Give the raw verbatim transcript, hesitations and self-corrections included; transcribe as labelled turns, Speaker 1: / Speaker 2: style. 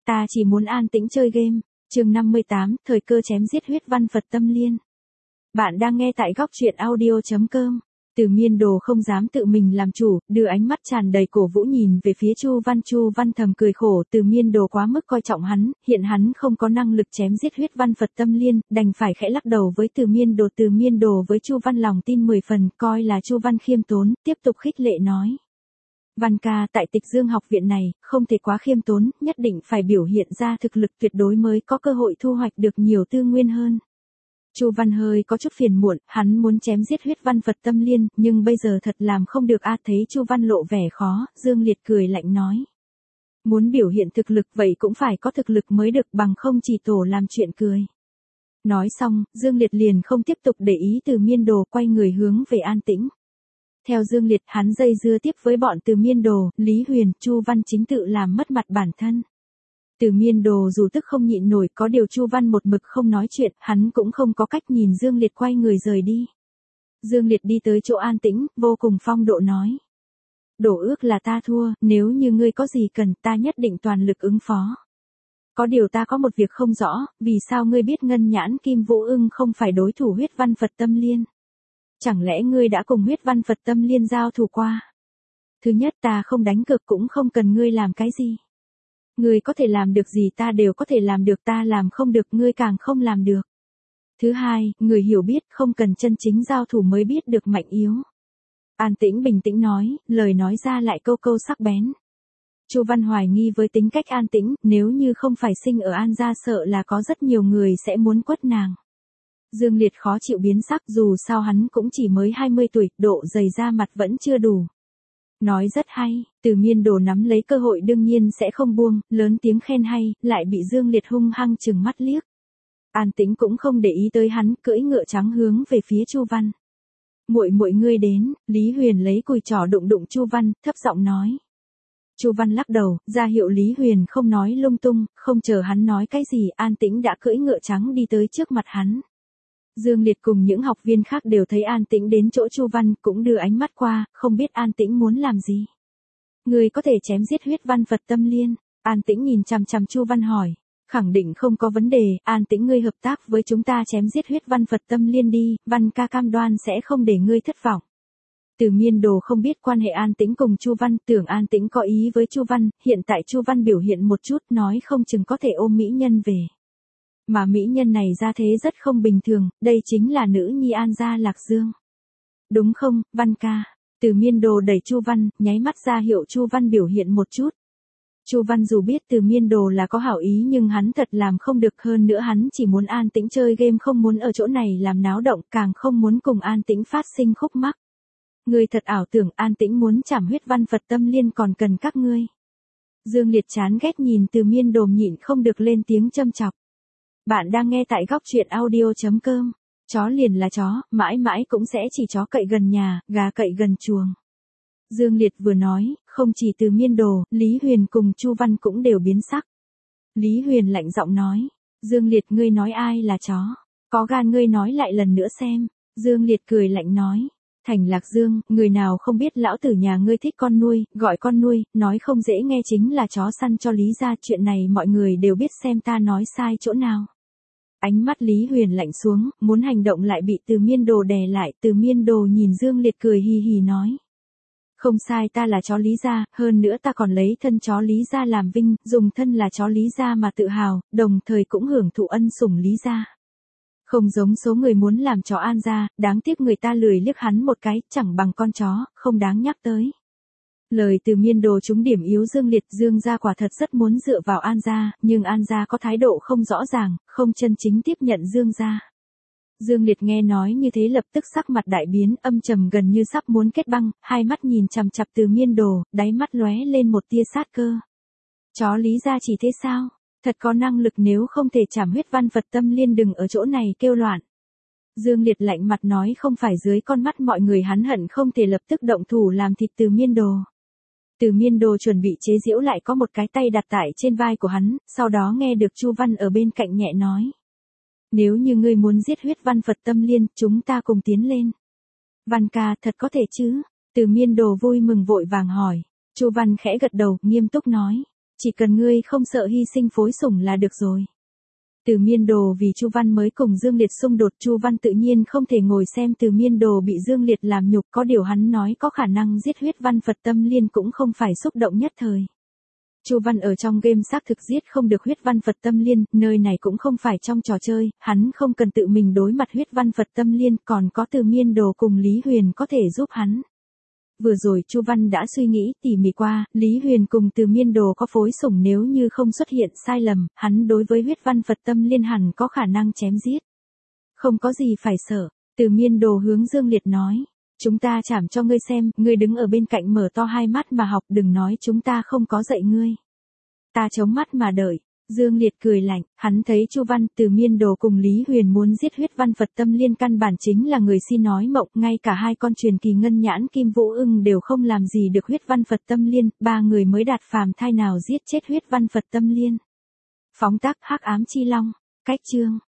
Speaker 1: ta chỉ muốn an tĩnh chơi game. Chương năm mươi tám, thời cơ chém giết huyết văn Phật Tâm Liên. Bạn đang nghe tại góc truyện audio chấm com. Từ Miên Đồ không dám tự mình làm chủ, đưa ánh mắt tràn đầy cổ vũ nhìn về phía Chu Văn. Chu Văn thầm cười khổ, Từ Miên Đồ quá mức coi trọng hắn, hiện hắn không có năng lực chém giết huyết văn Phật Tâm Liên, đành phải khẽ lắc đầu với Từ Miên Đồ. Từ Miên Đồ với Chu Văn lòng tin mười phần, coi là Chu Văn khiêm tốn, tiếp tục khích lệ nói: Văn ca, tại Tịch Dương học viện này, không thể quá khiêm tốn, nhất định phải biểu hiện ra thực lực tuyệt đối mới có cơ hội thu hoạch được nhiều tư nguyên hơn. Chu Văn hơi có chút phiền muộn, hắn muốn chém giết huyết văn Phật Tâm Liên, nhưng bây giờ thật làm không được a. Thấy Chu Văn lộ vẻ khó, Dương Liệt cười lạnh nói: Muốn biểu hiện thực lực vậy cũng phải có thực lực mới được, bằng không chỉ tổ làm chuyện cười. Nói xong, Dương Liệt liền không tiếp tục để ý Từ Miên Đồ, quay người hướng về An Tĩnh. Theo Dương Liệt, hắn dây dưa tiếp với bọn Từ Miên Đồ, Lý Huyền, Chu Văn chính tự làm mất mặt bản thân. Từ Miên Đồ dù tức không nhịn nổi, có điều Chu Văn một mực không nói chuyện, hắn cũng không có cách nhìn Dương Liệt quay người rời đi. Dương Liệt đi tới chỗ An Tĩnh, vô cùng phong độ nói: Đổ ước là ta thua, nếu như ngươi có gì cần, ta nhất định toàn lực ứng phó. Có điều ta có một việc không rõ, vì sao ngươi biết Ngân Nhãn Kim Vũ Ưng không phải đối thủ huyết văn Phật Tâm Liên? Chẳng lẽ ngươi đã cùng huyết văn Phật Tâm Liên giao thủ qua? Thứ nhất, ta không đánh cược, cũng không cần ngươi làm cái gì. Ngươi có thể làm được gì ta đều có thể làm được, ta làm không được ngươi càng không làm được. Thứ hai, người hiểu biết, không cần chân chính giao thủ mới biết được mạnh yếu. An Tĩnh bình tĩnh nói, lời nói ra lại câu câu sắc bén. Chu Văn hoài nghi với tính cách An Tĩnh, nếu như không phải sinh ở An gia sợ là có rất nhiều người sẽ muốn quất nàng. Dương Liệt khó chịu biến sắc, dù sao hắn cũng chỉ mới hai mươi tuổi, độ dày da mặt vẫn chưa đủ. Nói rất hay, Từ Miên Đồ nắm lấy cơ hội đương nhiên sẽ không buông, lớn tiếng khen hay, lại bị Dương Liệt hung hăng trừng mắt liếc. An Tĩnh cũng không để ý tới hắn, cưỡi ngựa trắng hướng về phía Chu Văn. Muội muội ngươi đến, Lý Huyền lấy cùi trỏ đụng đụng Chu Văn, thấp giọng nói. Chu Văn lắc đầu, ra hiệu Lý Huyền không nói lung tung, không chờ hắn nói cái gì, An Tĩnh đã cưỡi ngựa trắng đi tới trước mặt hắn. Dương Liệt cùng những học viên khác đều thấy An Tĩnh đến chỗ Chu Văn, cũng đưa ánh mắt qua, không biết An Tĩnh muốn làm gì. Người có thể chém giết huyết văn Phật Tâm Liên? An Tĩnh nhìn chằm chằm Chu Văn hỏi. Khẳng định không có vấn đề, An Tĩnh ngươi hợp tác với chúng ta chém giết huyết văn Phật Tâm Liên đi, Văn ca cam đoan sẽ không để ngươi thất vọng. Từ Miên Đồ không biết quan hệ An Tĩnh cùng Chu Văn, tưởng An Tĩnh có ý với Chu Văn, hiện tại Chu Văn biểu hiện một chút, nói không chừng có thể ôm mỹ nhân về. Mà mỹ nhân này ra thế rất không bình thường, đây chính là nữ nhi An gia Lạc Dương. Đúng không, Văn ca? Từ Miên Đồ đẩy Chu Văn, nháy mắt ra hiệu Chu Văn biểu hiện một chút. Chu Văn dù biết Từ Miên Đồ là có hảo ý nhưng hắn thật làm không được, hơn nữa hắn chỉ muốn An Tĩnh chơi game, không muốn ở chỗ này làm náo động, càng không muốn cùng An Tĩnh phát sinh khúc mắc. Ngươi thật ảo tưởng An Tĩnh muốn chảm huyết văn Phật Tâm Liên còn cần các ngươi. Dương Liệt chán ghét nhìn Từ Miên Đồ, nhịn không được lên tiếng châm chọc. Bạn đang nghe tại góc truyện audio chấm com. Chó liền là chó, mãi mãi cũng sẽ chỉ chó cậy gần nhà, gà cậy gần chuồng. Dương Liệt vừa nói, không chỉ Từ Miên Đồ, Lý Huyền cùng Chu Văn cũng đều biến sắc. Lý Huyền lạnh giọng nói, Dương Liệt ngươi nói ai là chó? Có gan ngươi nói lại lần nữa xem. Dương Liệt cười lạnh nói, Thành Lạc Dương, người nào không biết lão tử nhà ngươi thích con nuôi, gọi con nuôi, nói không dễ nghe chính là chó săn cho Lý gia, chuyện này mọi người đều biết, xem ta nói sai chỗ nào. Ánh mắt Lý Huyền lạnh xuống, muốn hành động lại bị Từ Miên Đồ đè lại. Từ Miên Đồ nhìn Dương Liệt cười hì hì nói. Không sai, ta là chó Lý gia, hơn nữa ta còn lấy thân chó Lý gia làm vinh, dùng thân là chó Lý gia mà tự hào, đồng thời cũng hưởng thụ ân sủng Lý gia. Không giống số người muốn làm chó An gia, đáng tiếc người ta lười liếc hắn một cái, chẳng bằng con chó, không đáng nhắc tới. Lời Từ Miên Đồ trúng điểm yếu Dương Liệt, Dương gia quả thật rất muốn dựa vào An gia, nhưng An gia có thái độ không rõ ràng, không chân chính tiếp nhận Dương gia. Dương Liệt nghe nói như thế lập tức sắc mặt đại biến, âm trầm gần như sắp muốn kết băng, hai mắt nhìn chằm chằm Từ Miên Đồ, đáy mắt lóe lên một tia sát cơ. Chó Lý gia chỉ thế sao? Thật có năng lực, nếu không thể chảm huyết văn Phật Tâm Liên đừng ở chỗ này kêu loạn. Dương Liệt lạnh mặt nói, không phải dưới con mắt mọi người hắn hận không thể lập tức động thủ làm thịt Từ Miên Đồ. Từ Miên Đồ chuẩn bị chế giễu, lại có một cái tay đặt tại trên vai của hắn, sau đó nghe được Chu Văn ở bên cạnh nhẹ nói. Nếu như ngươi muốn giết huyết văn Phật Tâm Liên, chúng ta cùng tiến lên. Văn ca, thật có thể chứ? Từ Miên Đồ vui mừng vội vàng hỏi. Chu Văn khẽ gật đầu, nghiêm túc nói. Chỉ cần ngươi không sợ hy sinh phối sủng là được rồi. Từ Miên Đồ vì Chu Văn mới cùng Dương Liệt xung đột, Chu Văn tự nhiên không thể ngồi xem Từ Miên Đồ bị Dương Liệt làm nhục, có điều hắn nói có khả năng giết huyết văn Phật Tâm Liên cũng không phải xúc động nhất thời. Chu Văn ở trong game xác thực giết không được huyết văn Phật Tâm Liên, nơi này cũng không phải trong trò chơi, hắn không cần tự mình đối mặt huyết văn Phật Tâm Liên, còn có Từ Miên Đồ cùng Lý Huyền có thể giúp hắn. Vừa rồi Chu Văn đã suy nghĩ tỉ mỉ qua, Lý Huyền cùng Từ Miên Đồ có phối sủng, nếu như không xuất hiện sai lầm, hắn đối với huyết văn Phật Tâm Liên hẳn có khả năng chém giết. Không có gì phải sợ, Từ Miên Đồ hướng Dương Liệt nói. Chúng ta chảm cho ngươi xem, ngươi đứng ở bên cạnh mở to hai mắt mà học, đừng nói chúng ta không có dạy ngươi. Ta chống mắt mà đợi. Dương Liệt cười lạnh, hắn thấy Chu Văn, Từ Miên Đồ cùng Lý Huyền muốn giết huyết văn Phật Tâm Liên căn bản chính là người si nói mộng, ngay cả hai con truyền kỳ ngân nhãn Kim Vũ Ưng đều không làm gì được huyết văn Phật Tâm Liên, ba người mới đạt phàm thai nào giết chết huyết văn Phật Tâm Liên. Phóng tác Hắc Ám Chi Long, cách chương